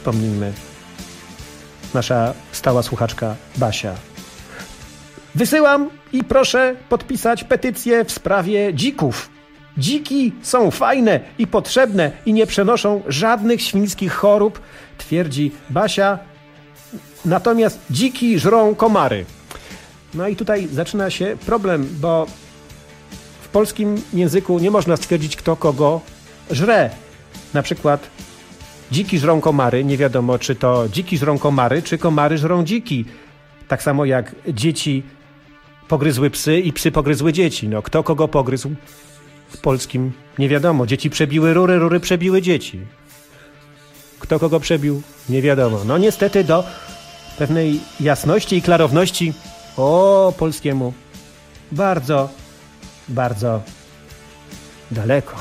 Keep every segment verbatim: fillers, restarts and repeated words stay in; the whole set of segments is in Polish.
Pomnijmy, nasza stała słuchaczka Basia. Wysyłam i proszę podpisać petycję w sprawie dzików. Dziki są fajne i potrzebne i nie przenoszą żadnych świńskich chorób, twierdzi Basia. Natomiast dziki żrą komary. No i tutaj zaczyna się problem, bo w polskim języku nie można stwierdzić, kto kogo żre. Na przykład dziki żrą komary, nie wiadomo, czy to dziki żrą komary, czy komary żrą dziki. Tak samo jak dzieci pogryzły psy i psy pogryzły dzieci. No kto kogo pogryzł? W polskim nie wiadomo. Dzieci przebiły rury, rury przebiły dzieci. Kto kogo przebił? Nie wiadomo. No niestety do pewnej jasności i klarowności o polskiemu bardzo, bardzo daleko.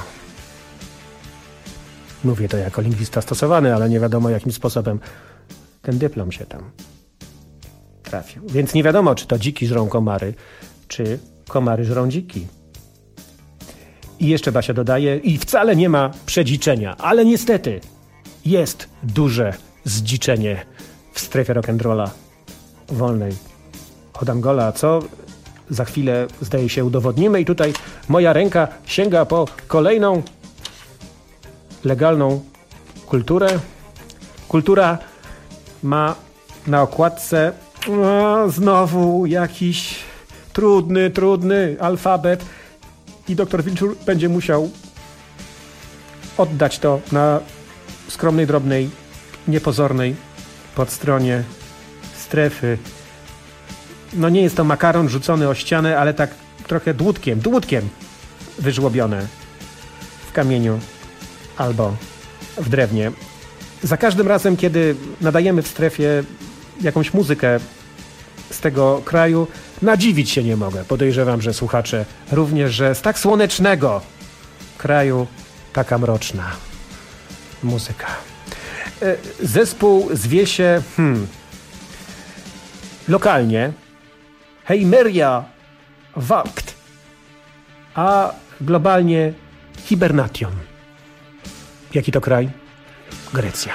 Mówię to jako lingwista stosowany, ale nie wiadomo jakim sposobem ten dyplom się tam trafił. Więc nie wiadomo, czy to dziki żrą komary, czy komary żrą dziki. I jeszcze Basia dodaje, i wcale nie ma przedziczenia, ale niestety jest duże zdziczenie w strefie rock'n'rolla wolnej od Angola, co za chwilę zdaje się udowodnimy. I tutaj moja ręka sięga po kolejną legalną kulturę. Kultura ma na okładce o, znowu jakiś trudny, trudny alfabet i doktor Wilczur będzie musiał oddać to na skromnej, drobnej, niepozornej podstronie strefy. No nie jest to makaron rzucony o ścianę, ale tak trochę dłutkiem, dłutkiem wyżłobione w kamieniu albo w drewnie. Za każdym razem, kiedy nadajemy w strefie jakąś muzykę z tego kraju, nadziwić się nie mogę. Podejrzewam, że słuchacze również, że z tak słonecznego kraju taka mroczna muzyka. Zespół zwie się hmm, lokalnie Heimeria Walkt, a globalnie Hibernation. Jaki to kraj? Grecja.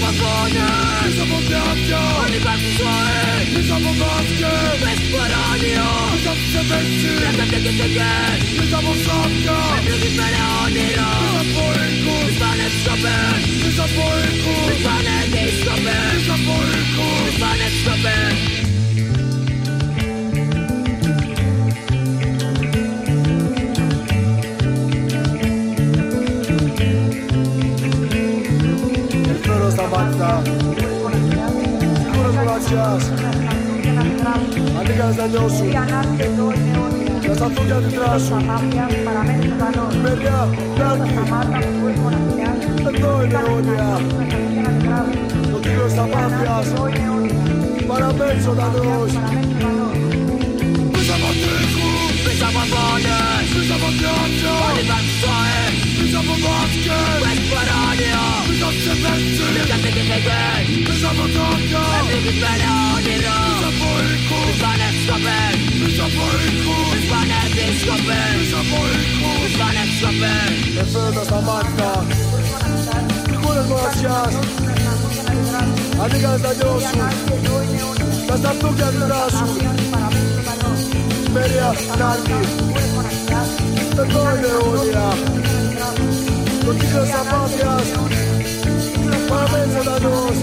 zabawony, ty zapowiadka, ani bardzo zły, ty zabawatkę, bez porania, ty za przebytczy, ty za piekietykę, ty za bosatka, ty drugi peleonira, ty za poryku, ty zwane wskopy, ty za poryku, ty zwane gejskopy, ty za poryku, ty zwane wskopy. Gracias. Amigas dañoso. Las afugas de trazo. Media, Naki. Antonio Leonia. Los tigres zapafias. Para Benzo danos. Pysa Patryku, pysa Babones, pysa Patriarcia, ani Węgrzej, pysa Pomatkę, bez porania, pysa Przemęcy, pysa Piekietykę, pysa Botanka, drugi peleonira, pysa Poryku, pyzwane wskopy, pysa Poryku, pyzwane biskopy, pysa Poryku, pyzwane wskopy. Enfermas a Magda. Algunas gracias. Amigas dañoso. Las afugas de trazo. Media, Naki. Antonio Leonia. Los tigres zapafias. Para Benzo danos.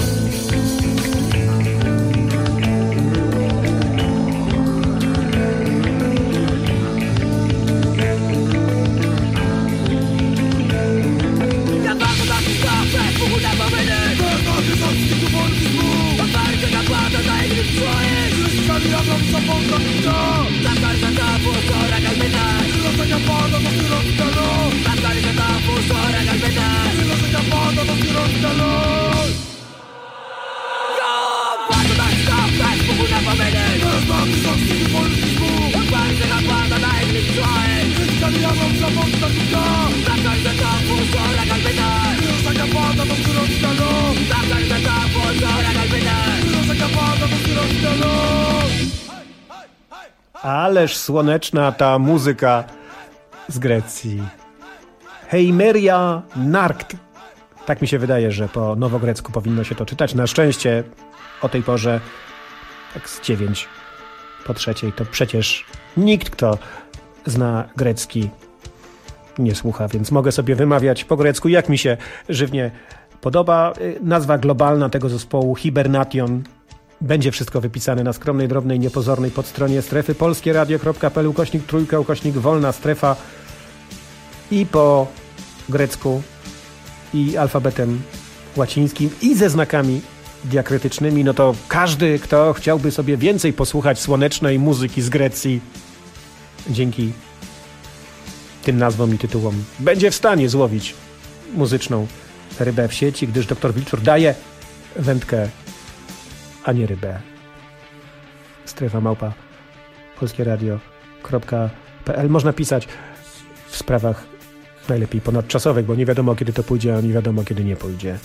Ależ słoneczna ta muzyka z Grecji. Heimeria Narkt. Tak mi się wydaje, że po nowogrecku powinno się to czytać. Na szczęście o tej porze, tak z dziewięć po trzeciej, to przecież nikt, kto zna grecki, nie słucha, więc mogę sobie wymawiać po grecku, jak mi się żywnie podoba. Nazwa globalna tego zespołu Hibernation. Będzie wszystko wypisane na skromnej, drobnej, niepozornej podstronie strefy polskieradio kropka p l ukośnik trójka ukośnik wolna strefa i po grecku i alfabetem łacińskim i ze znakami diakrytycznymi. No to każdy, kto chciałby sobie więcej posłuchać słonecznej muzyki z Grecji dzięki tym nazwom i tytułom będzie w stanie złowić muzyczną rybę w sieci, gdyż doktor Wilczur daje wędkę, a nie rybę. Strefa małpa polskieradio kropka p l. Można pisać w sprawach najlepiej ponadczasowych, bo nie wiadomo, kiedy to pójdzie, a nie wiadomo, kiedy nie pójdzie.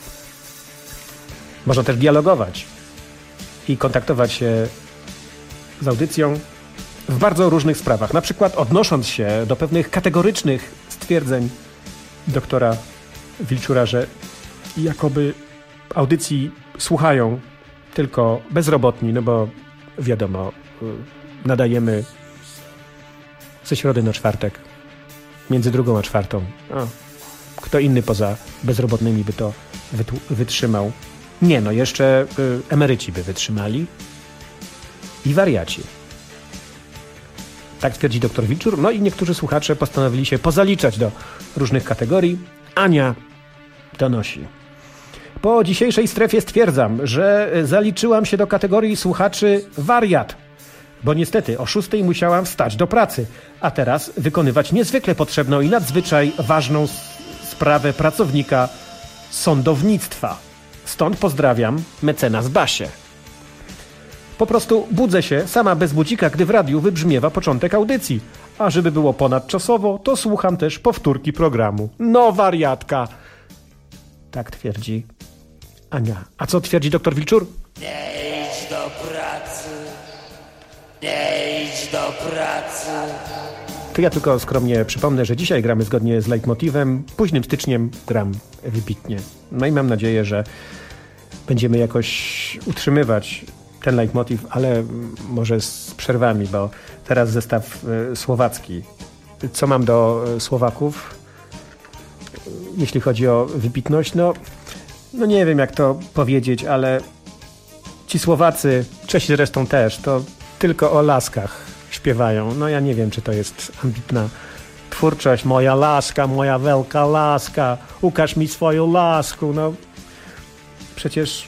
Można też dialogować i kontaktować się z audycją w bardzo różnych sprawach. Na przykład odnosząc się do pewnych kategorycznych stwierdzeń doktora Wilczura, że jakoby audycji słuchają tylko bezrobotni, no bo wiadomo, nadajemy ze środy na czwartek, między drugą a czwartą. O, kto inny poza bezrobotnymi by to wytrzymał? Nie, no jeszcze y, emeryci by wytrzymali i wariaci. Tak twierdzi doktor Wilczur. No i niektórzy słuchacze postanowili się pozaliczać do różnych kategorii. Ania donosi. Po dzisiejszej strefie stwierdzam, że zaliczyłam się do kategorii słuchaczy wariat, bo niestety o szóstej musiałam wstać do pracy, a teraz wykonywać niezwykle potrzebną i nadzwyczaj ważną sprawę pracownika sądownictwa. Stąd pozdrawiam mecenas Basię. Po prostu budzę się sama bez budzika, gdy w radiu wybrzmiewa początek audycji. A żeby było ponadczasowo, to słucham też powtórki programu. No wariatka! Tak twierdzi Ania. A co twierdzi doktor Wilczur? Nie idź do pracy, nie idź do pracy. To ja tylko skromnie przypomnę, że dzisiaj gramy zgodnie z leitmotivem. Późnym styczniem gram wybitnie. No i mam nadzieję, że będziemy jakoś utrzymywać ten leitmotiv, ale może z przerwami, bo teraz zestaw słowacki. Co mam do Słowaków, jeśli chodzi o wybitność? No, no nie wiem, jak to powiedzieć, ale ci Słowacy, Czesi zresztą też, to tylko o laskach śpiewają. No ja nie wiem, czy to jest ambitna twórczość. Moja laska, moja wielka laska, ukaż mi swoją lasku. No przecież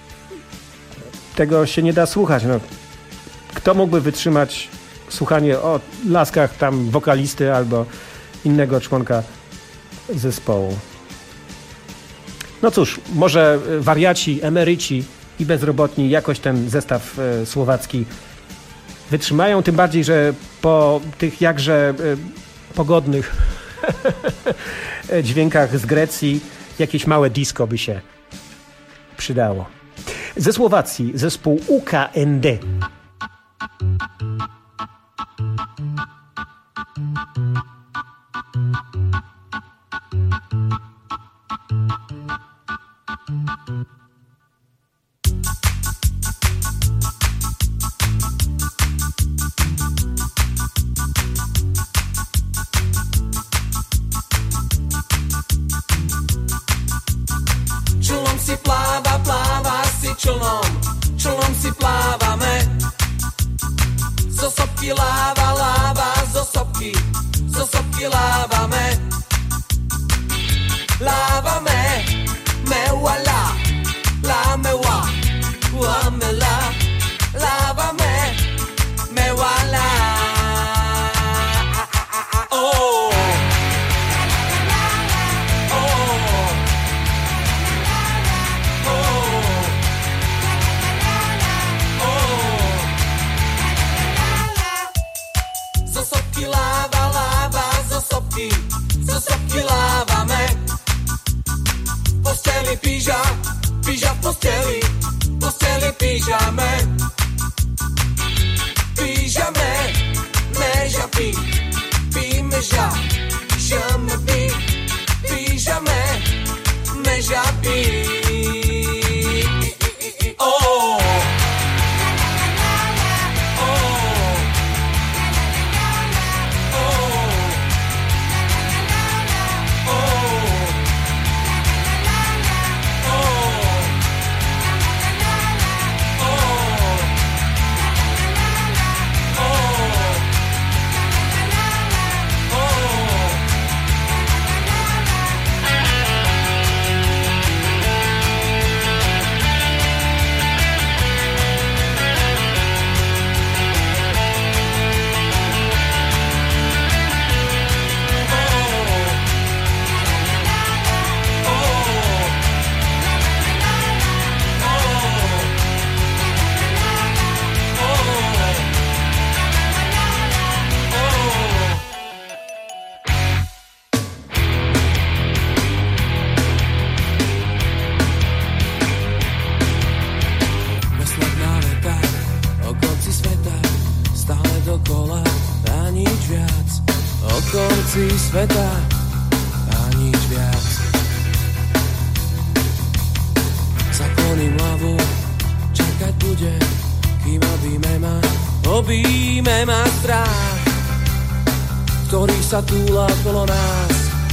tego się nie da słuchać. No, kto mógłby wytrzymać słuchanie o laskach tam wokalisty albo innego członka zespołu? No cóż, może wariaci, emeryci i bezrobotni jakoś ten zestaw e, słowacki wytrzymają, tym bardziej, że po tych jakże e, pogodnych dźwiękach z Grecji jakieś małe disco by się przydało. Ze Słowacji zespół U K N D. Člnom si pláva, pláva si člnom, člnom si plávame. Zo sopky láva, láva, zo sopky, zo sopky lávame. Lávame, me wala, la me wa, wa me la. Lávame, me wala. Oh. Zo sopky lávame. V posteli píža, píža v posteli, v posteli pížame. Pížame, neža pí, píme ža, žame pí. Pížame, neža pí. Oh. Sveta a nič viac. Zakloním hlavu, čakať bude, kým obíme ma, obíme ma strach, ktorý sa túla okolo nás.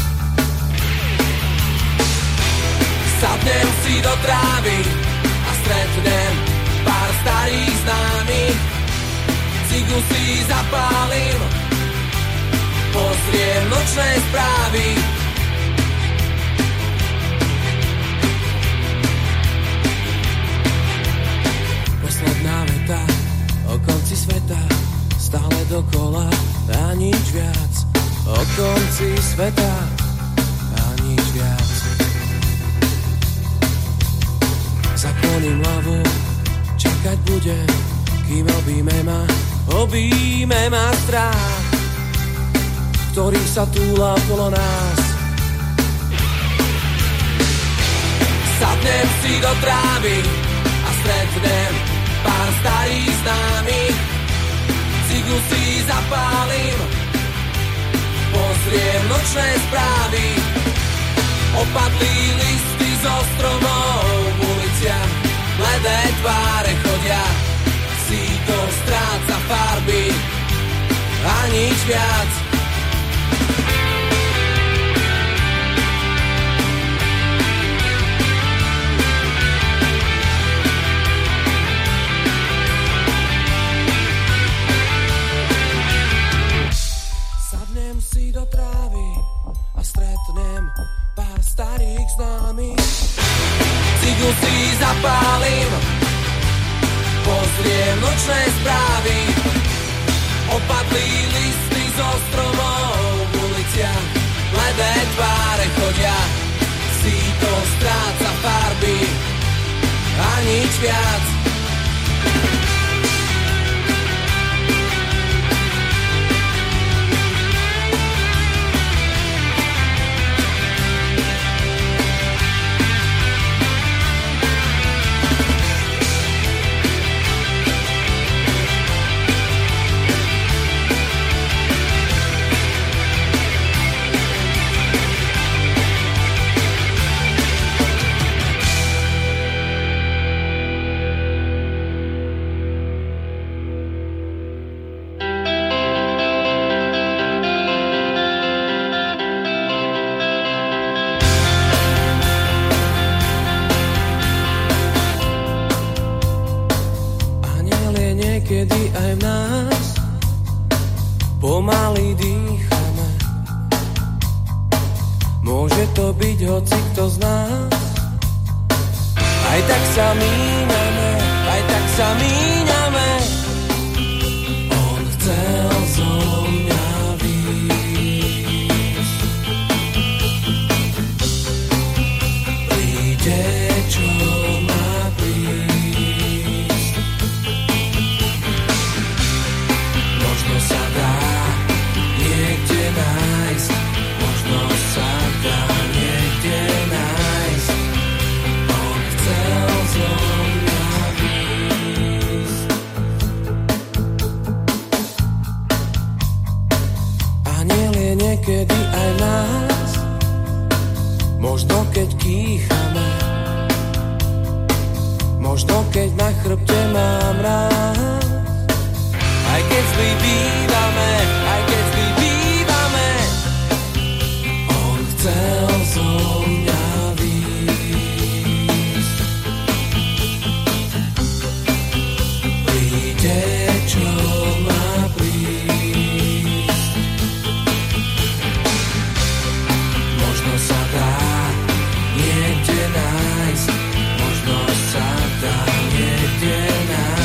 Sadnem si do trávy a stretnem pár starých známych. Cigu si zapálim, pozriem nočné správy. Posledná veta o konci sveta, stále dokola a nič viac. O konci sveta a nič viac. Zakloním hlavu, čakať bude, kým obíme ma, obíme ma strach, ktorý sa túla okolo nás. Sadnem si do trávy a stretnem pár starých známych. Cigu si zapálim, pozriem nočné správy. Opadlí listy z zo stromov v uliciach, bledé tváre chodia, síto stráca farby a nič viac. Sadnem si do trávy a stretnem pár starých známych. Cigu si zapálim, pozriem nočné správy. Opadlí listy zo stromov v uliciach, bledé tváre chodia, síto stráca farby a nič viac. Niekedy aj v nás pomaly dýchame. Môže to byť hoci kto z nás. Aj tak sa míňame, aj tak sa míňame. On chcel zo mňa výjsť. Príde, čo má prísť. Možno sa dá niekde nájsť, možno sa dá niekde nájsť. On chcel zo mňa výjsť. Aniel je niekedy aj nás, možno keď kýchame, možno keď na chrbte mám rád. Aj keď zlý bývame, aj keď zlý bývame, on chcel zo mňa výjsť. Príde, čo má prísť. Možno sa dá niekde nájsť, možno sa dá niekde nájsť.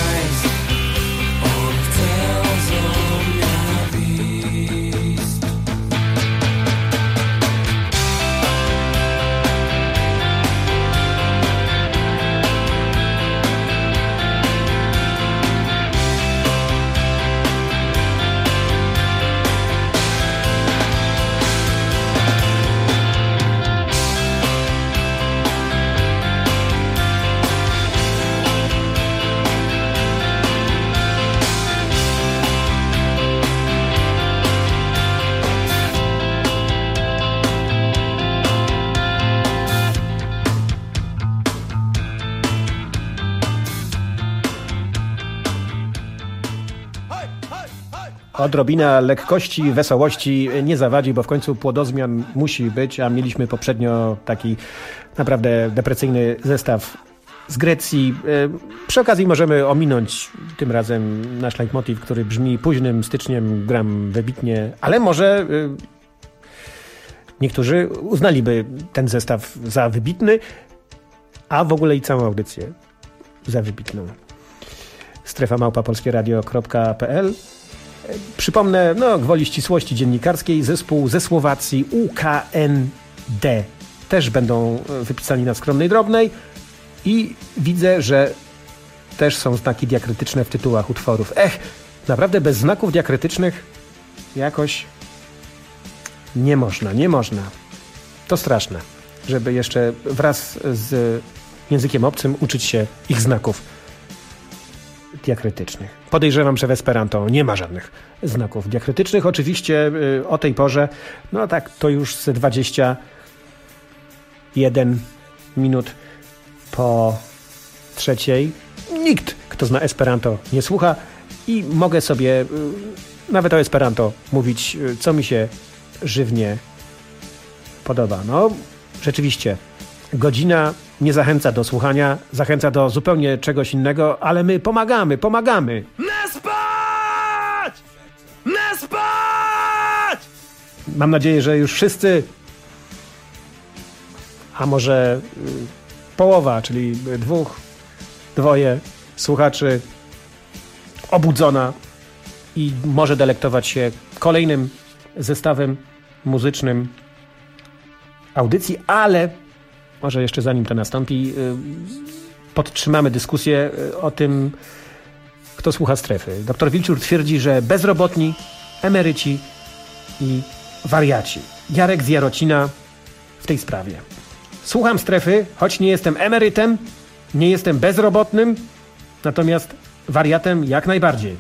Odrobina lekkości, wesołości nie zawadzi, bo w końcu płodozmian musi być, a mieliśmy poprzednio taki naprawdę depresyjny zestaw z Grecji. Przy okazji możemy ominąć tym razem nasz leitmotiv, który brzmi późnym styczniem, gram wybitnie, ale może niektórzy uznaliby ten zestaw za wybitny, a w ogóle i całą audycję za wybitną. Strefa małpa polskieradio kropka p l. Przypomnę, no gwoli ścisłości dziennikarskiej, zespół ze Słowacji U K N D też będą wypisani na skromnej drobnej i widzę, że też są znaki diakrytyczne w tytułach utworów. Ech, naprawdę bez znaków diakrytycznych jakoś nie można, nie można. To straszne, żeby jeszcze wraz z językiem obcym uczyć się ich znaków diakrytycznych. Podejrzewam, że w Esperanto nie ma żadnych znaków diakrytycznych. Oczywiście y, o tej porze, no tak, to już ze dwadzieścia jeden minut po trzeciej. Nikt, kto zna Esperanto, nie słucha i mogę sobie nawet o Esperanto mówić, co mi się żywnie podoba. No, rzeczywiście, godzina nie zachęca do słuchania, zachęca do zupełnie czegoś innego, ale my pomagamy, pomagamy. Nie spać! Nie spać! Mam nadzieję, że już wszyscy, a może y, połowa, czyli dwóch, dwoje słuchaczy obudzona i może delektować się kolejnym zestawem muzycznym audycji, ale może jeszcze zanim to nastąpi, y, podtrzymamy dyskusję o tym, kto słucha Strefy. Doktor Wilczur twierdzi, że bezrobotni, emeryci i wariaci. Jarek z Jarocina w tej sprawie. Słucham Strefy, choć nie jestem emerytem, nie jestem bezrobotnym, natomiast wariatem jak najbardziej.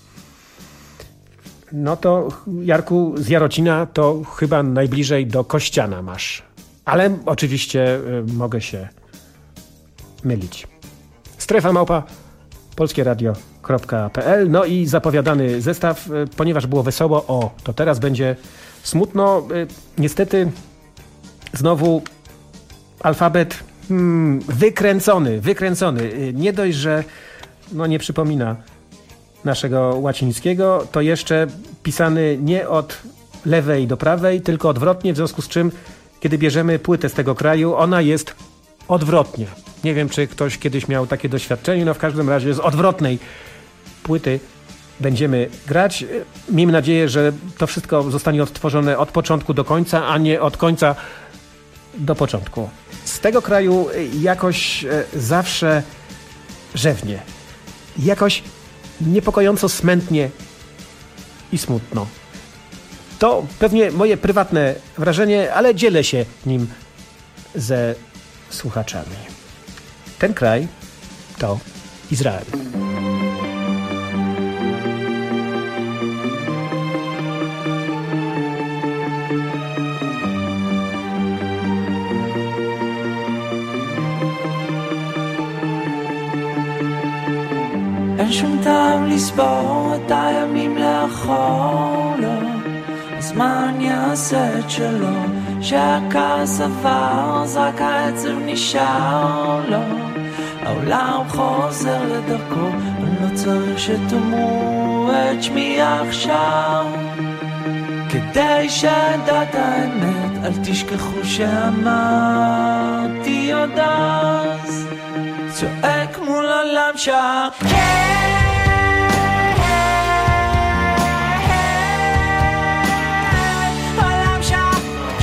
No to, Jarku, z Jarocina to chyba najbliżej do Kościana masz. Ale oczywiście y, mogę się mylić. Strefa małpa polskieradio kropka pe el. No i zapowiadany zestaw, y, ponieważ było wesoło, o, to teraz będzie smutno. Y, niestety znowu alfabet hmm, wykręcony, wykręcony. Y, nie dość, że no, nie przypomina naszego łacińskiego, to jeszcze pisany nie od lewej do prawej, tylko odwrotnie, w związku z czym kiedy bierzemy płytę z tego kraju, ona jest odwrotnie. Nie wiem, czy ktoś kiedyś miał takie doświadczenie, no w każdym razie z odwrotnej płyty będziemy grać. Miejmy nadzieję, że to wszystko zostanie odtworzone od początku do końca, a nie od końca do początku. Z tego kraju jakoś zawsze rzewnie. Jakoś niepokojąco smętnie i smutno. To pewnie moje prywatne wrażenie, ale dzielę się nim ze słuchaczami. Ten kraj to Izrael. אין שום טעם לספור את הימים לאחור, לא. הזמן יעשה את שלו, שהכעס עבר, אז רק העצב נשאר לו. העולם חוזר לדרכו, אני לא צריך שתאמרו את שמי עכשיו. כדי שדעת האמת, אל תשכחו שאמרתי עוד אז. צועק מול עולם שקט, עולם שקט.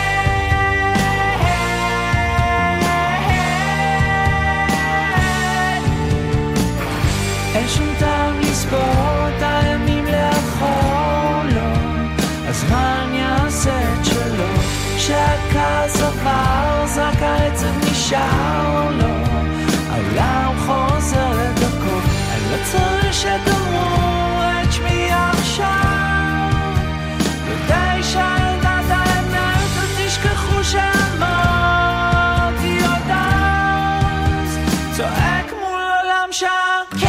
אין שום טעם לספור את הימים לאחור, לא. הזמן יעשה את שלו, שהכעס עבר, אז רק העצב נשאר לו. העולם חוזר לדרכו, אני לא צריך שתאמרו את שמי עכשיו. כדי שידעת האמת, אל תשכחו שאמרתי עוד אז. צועק מול עולם שקט,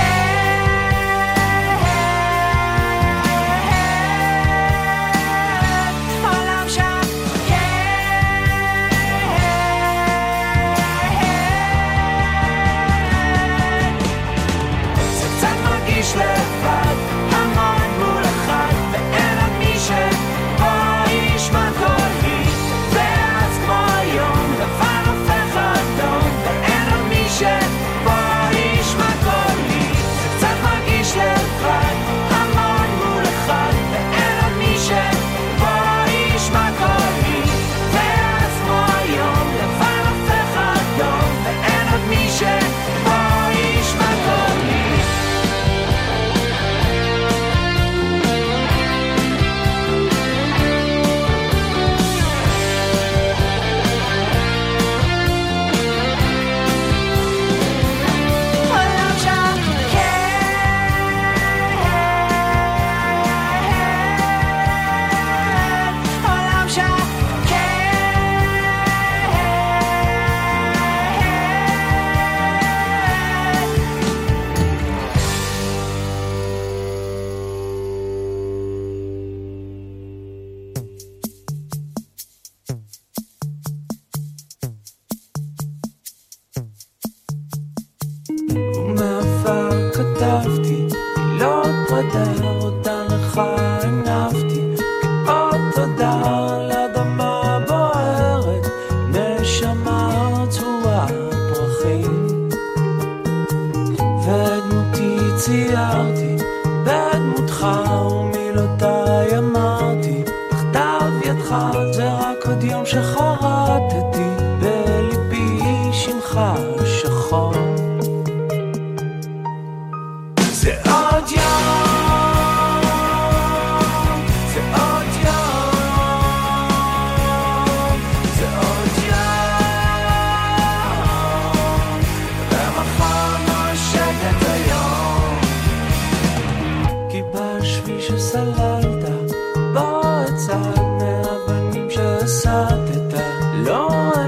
עולם שקט. Let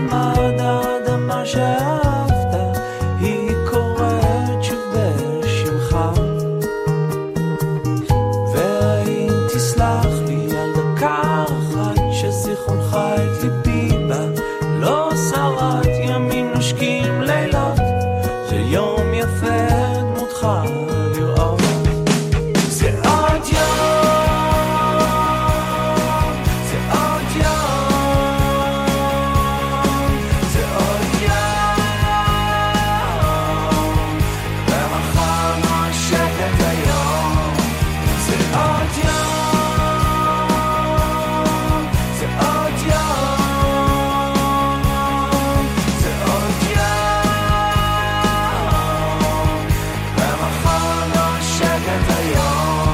למד האדמה שאהבת, היא קוראת שוב בשמך. והאם תסלח לי על דקה אחת שזיכרונך את ליבי בה לא שרד, ימים נושקים לילות של יום יפה דמותך לראות. זה עוד יום, זה עוד יום, זה עוד יום, ומחר נושקת היום. זה עוד יום, זה עוד יום, זה עוד יום, ומחר נושקת היום.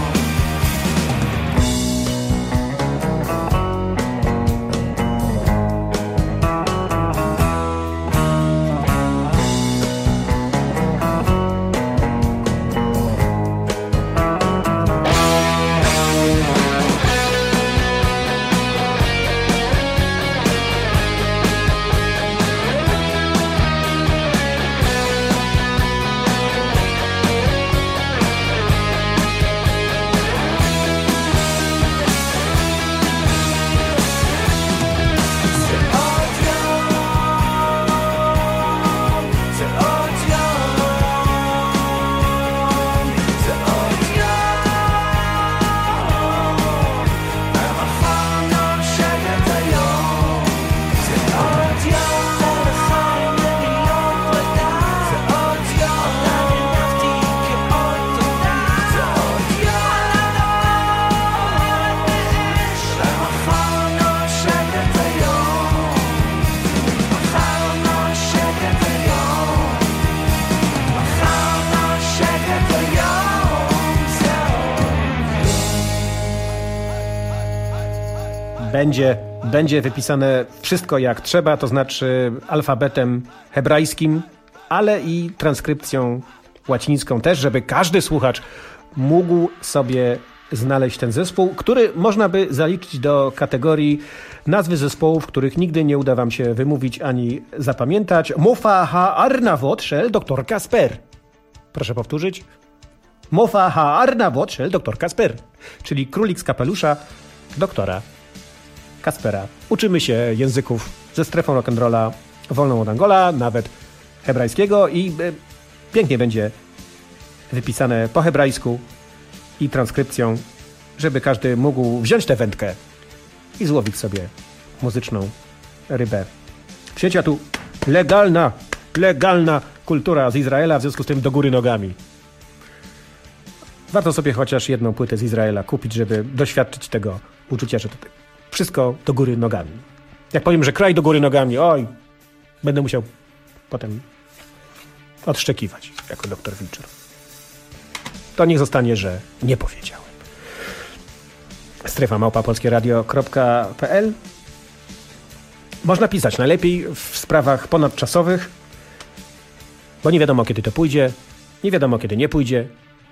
Będzie, będzie wypisane wszystko jak trzeba, to znaczy alfabetem hebrajskim, ale i transkrypcją łacińską też, żeby każdy słuchacz mógł sobie znaleźć ten zespół, który można by zaliczyć do kategorii nazwy zespołów, których nigdy nie uda wam się wymówić ani zapamiętać. Mofa ha-arnavot shel doktor Kasper. Proszę powtórzyć. Mofa ha-arnavot shel doktor Kasper, czyli królik z kapelusza doktora Kaspera. Uczymy się języków ze strefą rock'n'rolla wolną od Angola, nawet hebrajskiego, i y, pięknie będzie wypisane po hebrajsku i transkrypcją, żeby każdy mógł wziąć tę wędkę i złowić sobie muzyczną rybę. W sieci, a tu legalna, legalna kultura z Izraela, w związku z tym do góry nogami. Warto sobie chociaż jedną płytę z Izraela kupić, żeby doświadczyć tego uczucia, że to wszystko do góry nogami. Jak powiem, że kraj do góry nogami, oj, będę musiał potem odszczekiwać jako doktor Wilczur. To niech zostanie, że nie powiedziałem. Strefa małpa polskie radio kropka p l. Można pisać najlepiej w sprawach ponadczasowych, bo nie wiadomo, kiedy to pójdzie, nie wiadomo, kiedy nie pójdzie.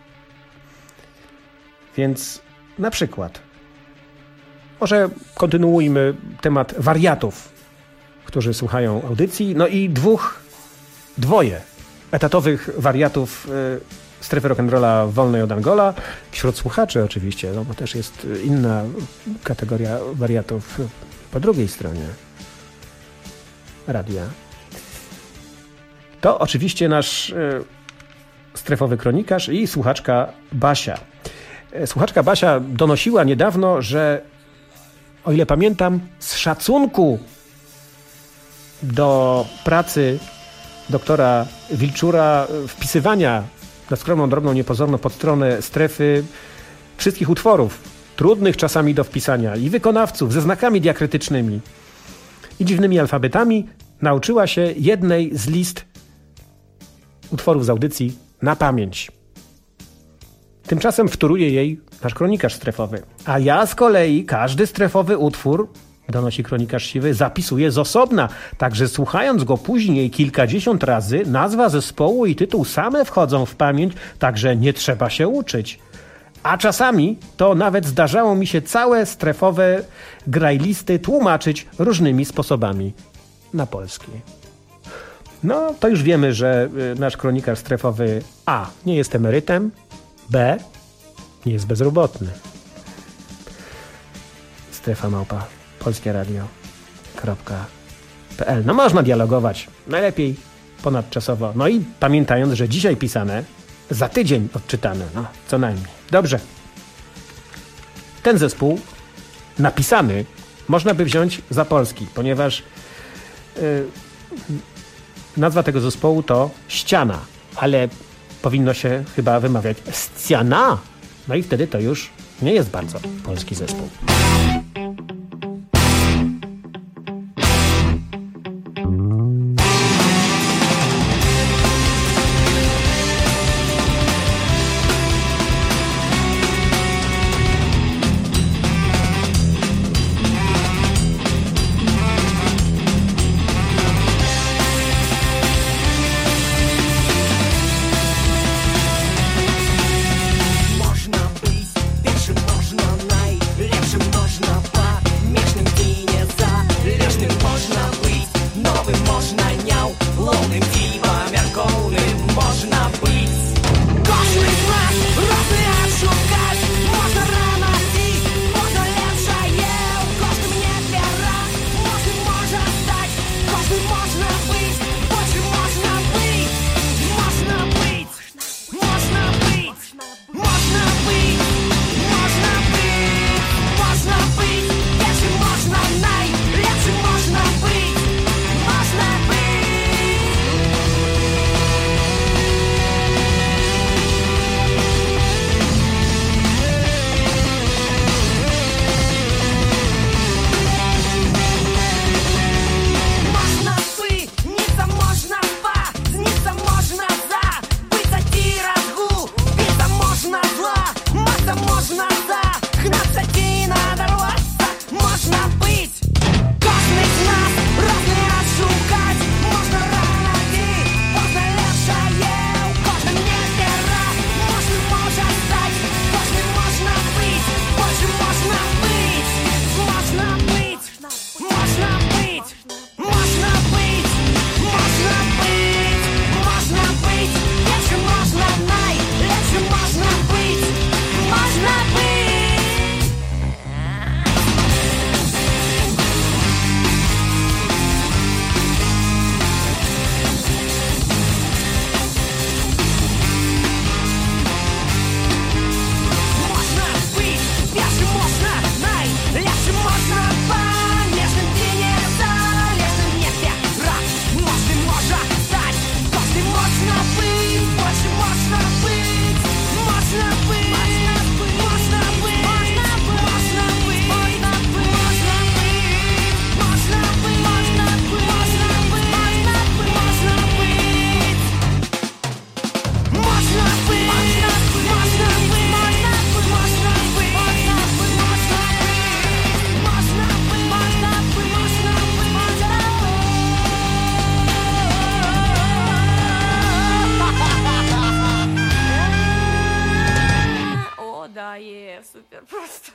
Więc na przykład może kontynuujmy temat wariatów, którzy słuchają audycji. No i dwóch, dwoje etatowych wariatów y, strefy rock'n'rolla wolnej od Angola. Wśród słuchaczy oczywiście, no bo też jest inna kategoria wariatów po drugiej stronie radia. To oczywiście nasz y, strefowy kronikarz i słuchaczka Basia. Słuchaczka Basia donosiła niedawno, że o ile pamiętam, z szacunku do pracy doktora Wilczura, wpisywania na skromną, drobną, niepozorną pod stronę strefy wszystkich utworów, trudnych czasami do wpisania, i wykonawców ze znakami diakrytycznymi i dziwnymi alfabetami, nauczyła się jednej z list utworów z audycji na pamięć. Tymczasem wtóruje jej nasz kronikarz strefowy. A ja z kolei każdy strefowy utwór, donosi kronikarz siwy, zapisuję z osobna. Także słuchając go później kilkadziesiąt razy, nazwa zespołu i tytuł same wchodzą w pamięć, także nie trzeba się uczyć. A czasami to nawet zdarzało mi się całe strefowe grajlisty tłumaczyć różnymi sposobami. na polski. No, to już wiemy, że nasz kronikarz strefowy A. nie jest emerytem, B. nie jest bezrobotny. Strefa małpa polskieradio kropka pe el. No można dialogować, najlepiej ponadczasowo. No i pamiętając, że dzisiaj pisane, za tydzień odczytane, no co najmniej. Dobrze. Ten zespół napisany można by wziąć za polski, ponieważ yy, nazwa tego zespołu to Ściana, ale powinno się chyba wymawiać Scjana. No i wtedy to już nie jest bardzo polski zespół. супер просто.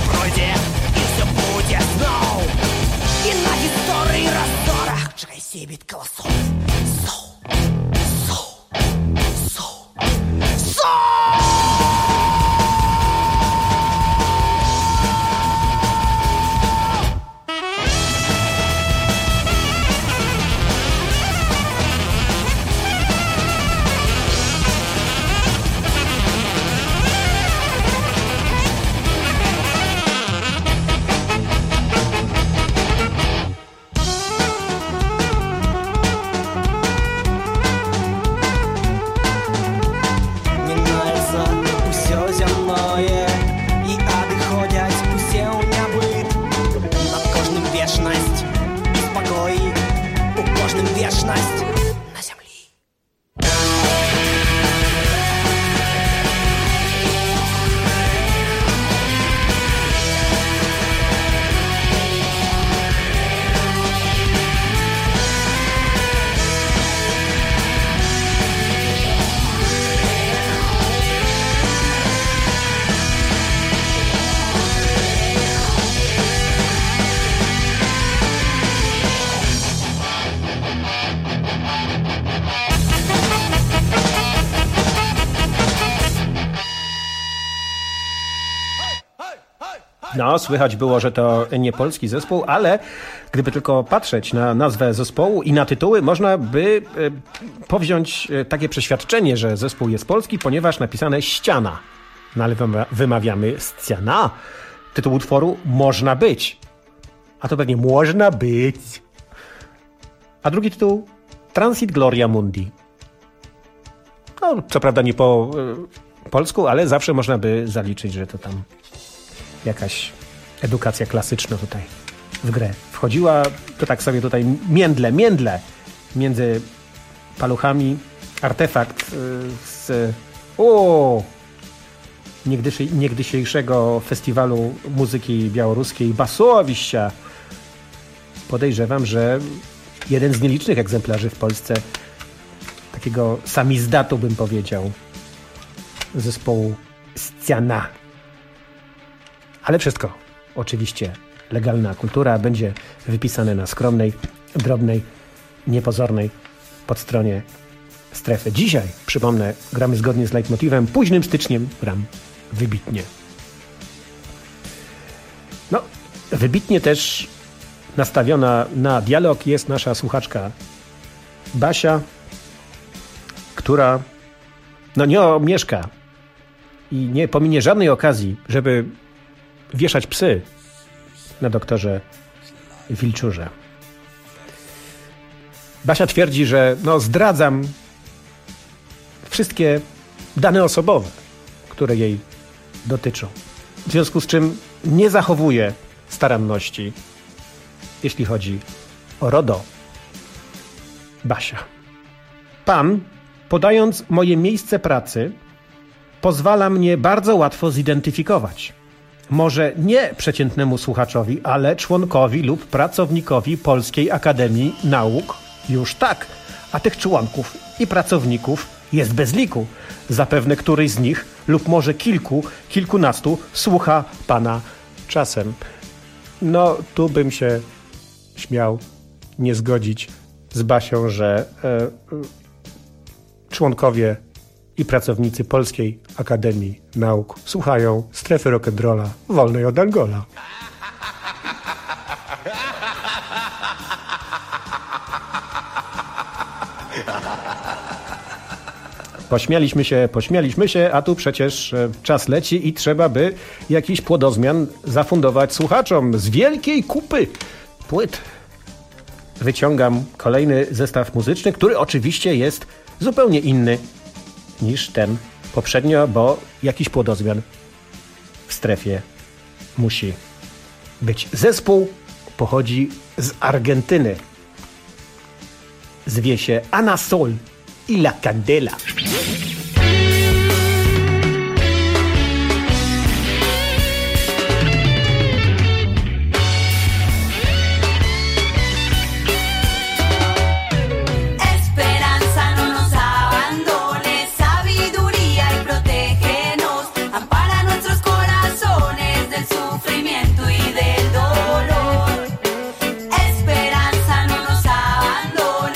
Себе David Colossus. So, so, so, so. No, słychać było, że to nie polski zespół, ale gdyby tylko patrzeć na nazwę zespołu i na tytuły, można by e, powziąć e, takie przeświadczenie, że zespół jest polski, ponieważ napisane ściana. No ale wymawiamy scjana. Tytuł utworu Można być. A to pewnie można być. A drugi tytuł Transit Gloria Mundi. No, co prawda nie po e, polsku, ale zawsze można by zaliczyć, że to tam jakaś edukacja klasyczna tutaj w grę wchodziła. To tak sobie tutaj międle, międle między paluchami. Artefakt z o, niegdyś, niegdysiejszego festiwalu muzyki białoruskiej Basowiścia. Podejrzewam, że jeden z nielicznych egzemplarzy w Polsce takiego samizdatu, bym powiedział, zespołu Scjana. Ale wszystko, oczywiście, legalna kultura będzie wypisane na skromnej, drobnej, niepozornej podstronie strefy. Dzisiaj, przypomnę, gramy zgodnie z leitmotivem, późnym styczniem gram wybitnie. No, wybitnie też nastawiona na dialog jest nasza słuchaczka Basia, która no nie omieszka i nie pominie żadnej okazji, żeby wieszać psy na doktorze Wilczurze. Basia twierdzi, że no zdradzam wszystkie dane osobowe, które jej dotyczą. W związku z czym nie zachowuje staranności, jeśli chodzi o RODO. Basia. Pan, podając moje miejsce pracy, pozwala mnie bardzo łatwo zidentyfikować. Może nie przeciętnemu słuchaczowi, ale członkowi lub pracownikowi Polskiej Akademii Nauk już tak, a tych członków i pracowników jest bez liku. Zapewne któryś z nich lub może kilku, kilkunastu słucha pana czasem. No, tu bym się śmiał nie zgodzić z Basią, że e, członkowie i pracownicy Polskiej Akademii Nauk słuchają strefy rock'n'rolla wolnej od Angola. Pośmialiśmy się, pośmialiśmy się, a tu przecież czas leci i trzeba by jakiś płodozmian zafundować słuchaczom z wielkiej kupy płyt. Wyciągam kolejny zestaw muzyczny, który oczywiście jest zupełnie inny niż ten poprzednio, bo jakiś płodozmian w strefie musi być. Zespół pochodzi z Argentyny. Zwie się Ana Sol i La Candela. Esperanza no nos abandone.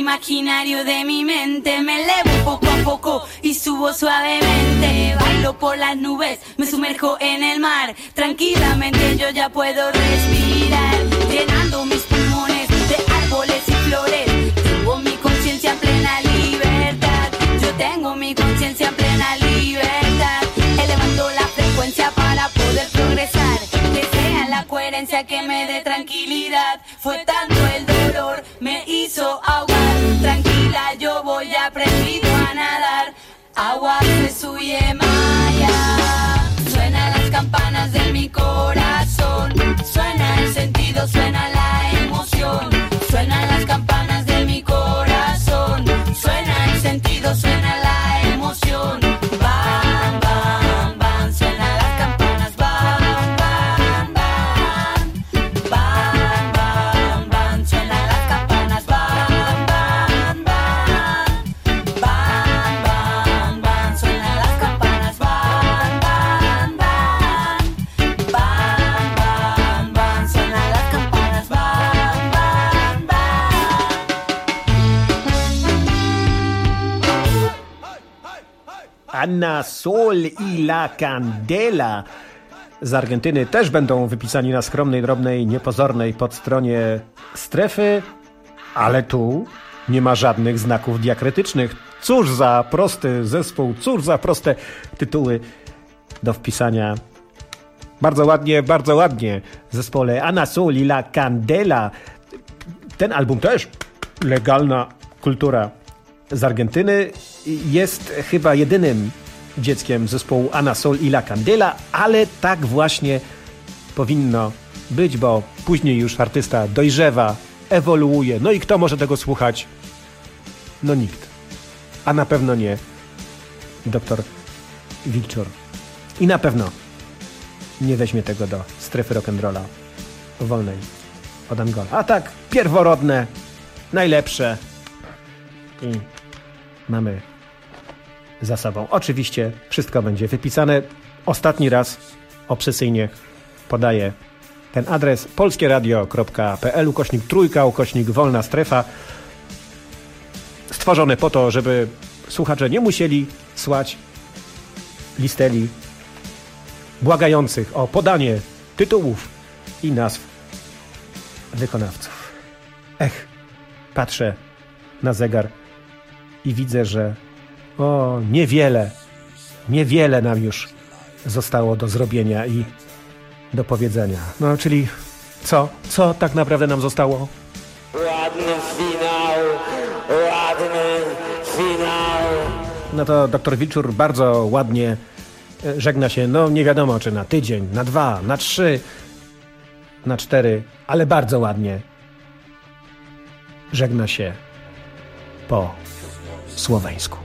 imaginario de mi mente. Me elevo poco a poco y subo suavemente. Bailo por las nubes, me sumerjo en el mar. Tranquilamente yo ya puedo respirar, llenando mis pulmones de árboles y flores. Tengo mi conciencia en plena libertad. Yo tengo mi conciencia en plena libertad. Elevando la frecuencia para poder progresar. Que sea la coherencia que me dé tranquilidad. Fue tanto el dolor, me hizo ahogar. Tranquila, yo voy aprendido a nadar. Agua se suye maya. Suenan las campanas de mi corazón. Suena el sentido, suena la emoción. Suenan las campanas de mi corazón. Suena el sentido, suena la emoción. Bam, bam, bam, suenan las campanas. Bam, bam, bam. Bam, bam, bam, suenan las campanas. Bam, bam, bam. Bam, bam, bam, suenan las campanas. Bam, bam, bam. Bam, bam, bam, suenan las campanas. Bam, bam, bam. Anna Sol i La Candela z Argentyny też będą wypisani na skromnej, drobnej, niepozornej podstronie strefy, ale tu nie ma żadnych znaków diakrytycznych. Cóż za prosty zespół, cóż za proste tytuły do wpisania. Bardzo ładnie, bardzo ładnie. W zespole Anna Sol i La Candela. Ten album też legalna kultura z Argentyny. Jest chyba jedynym dzieckiem zespołu Anna Sol i La Candela, ale tak właśnie powinno być, bo później już artysta dojrzewa, ewoluuje. No i kto może tego słuchać? No nikt. A na pewno nie doktor Wilczur. I na pewno nie weźmie tego do strefy rock'n'rolla wolnej od Angola. A tak, pierworodne, najlepsze. I mamy za sobą. Oczywiście wszystko będzie wypisane. Ostatni raz obsesyjnie podaję ten adres polskieradio kropka p l ukośnik trójka ukośnik wolna strefa. Stworzone po to, żeby słuchacze nie musieli słać listeli błagających o podanie tytułów i nazw wykonawców. Ech, patrzę na zegar i widzę, że o, niewiele, niewiele nam już zostało do zrobienia i do powiedzenia. No, czyli co? Co tak naprawdę nam zostało? Ładny finał, ładny finał. No to doktor Wilczur bardzo ładnie żegna się, no nie wiadomo czy na tydzień, na dwa, na trzy, na cztery, ale bardzo ładnie żegna się po słoweńsku.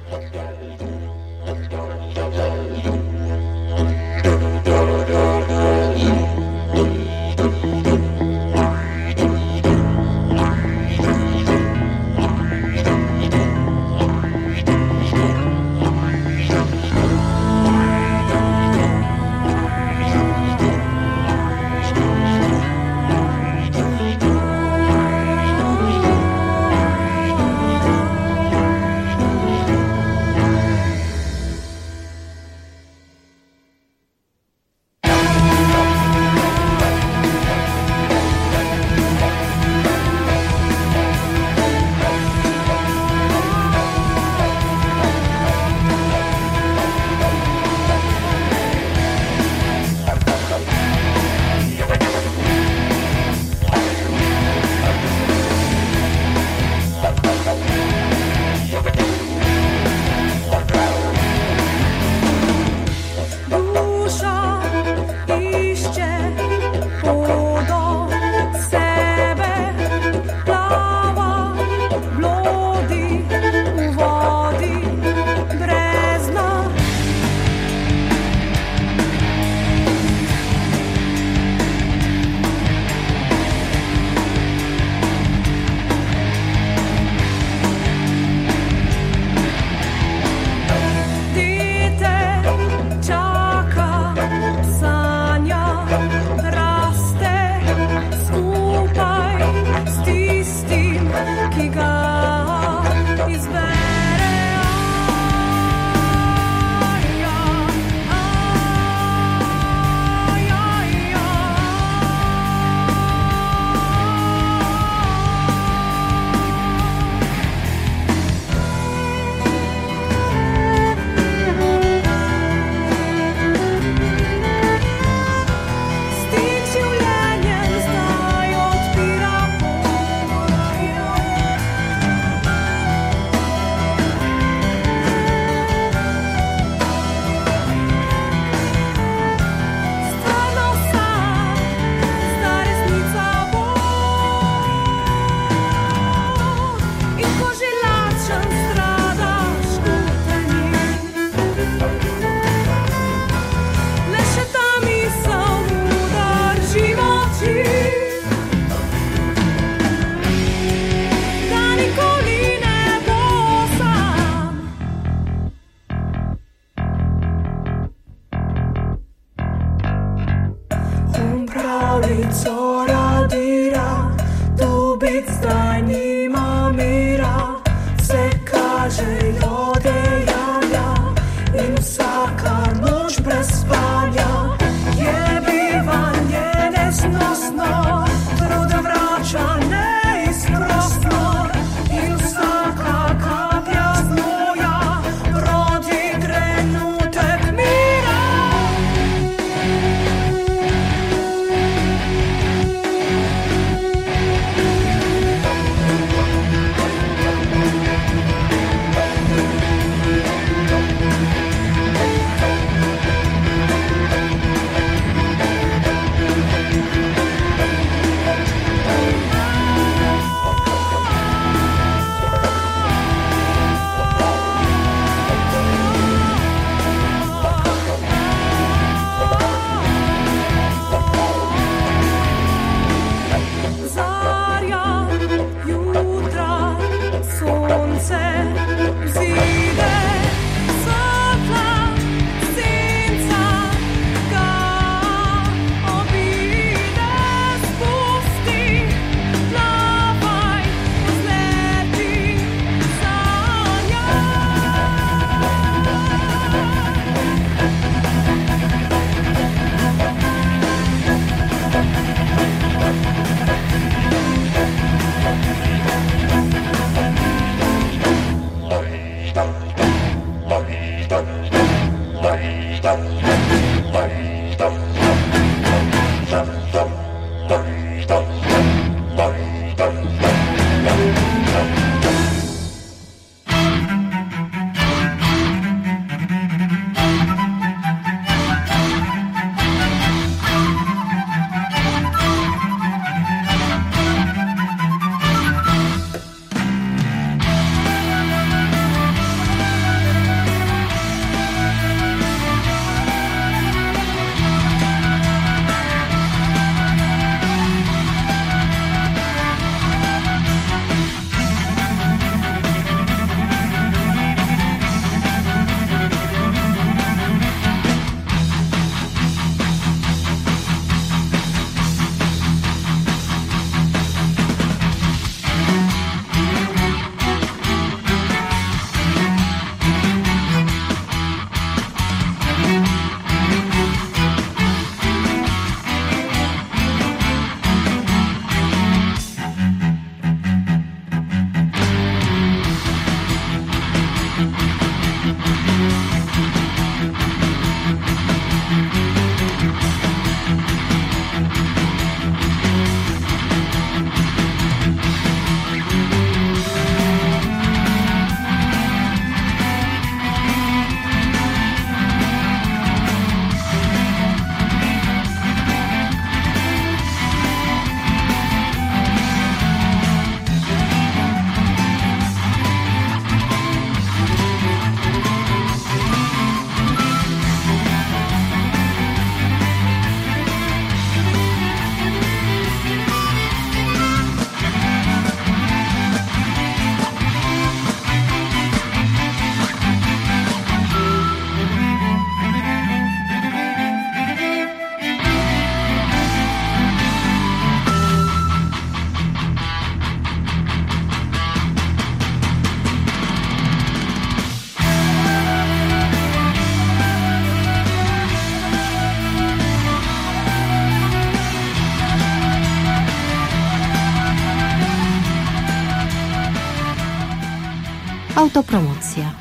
Autopromocja.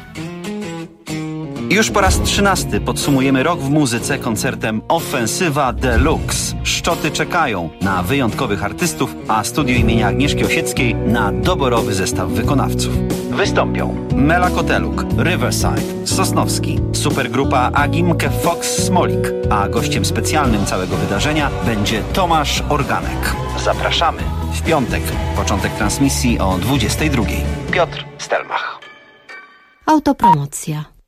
Już po raz trzynasty podsumujemy rok w muzyce koncertem Ofensywa Deluxe. Szczoty czekają na wyjątkowych artystów, a studio imienia Agnieszki Osieckiej na doborowy zestaw wykonawców. Wystąpią Mela Koteluk, Riverside, Sosnowski, supergrupa Agimke Fox Smolik, a gościem specjalnym całego wydarzenia będzie Tomasz Organek. Zapraszamy w piątek, początek transmisji o dwudziestej drugiej. Piotr Stelmach. Autopromocja.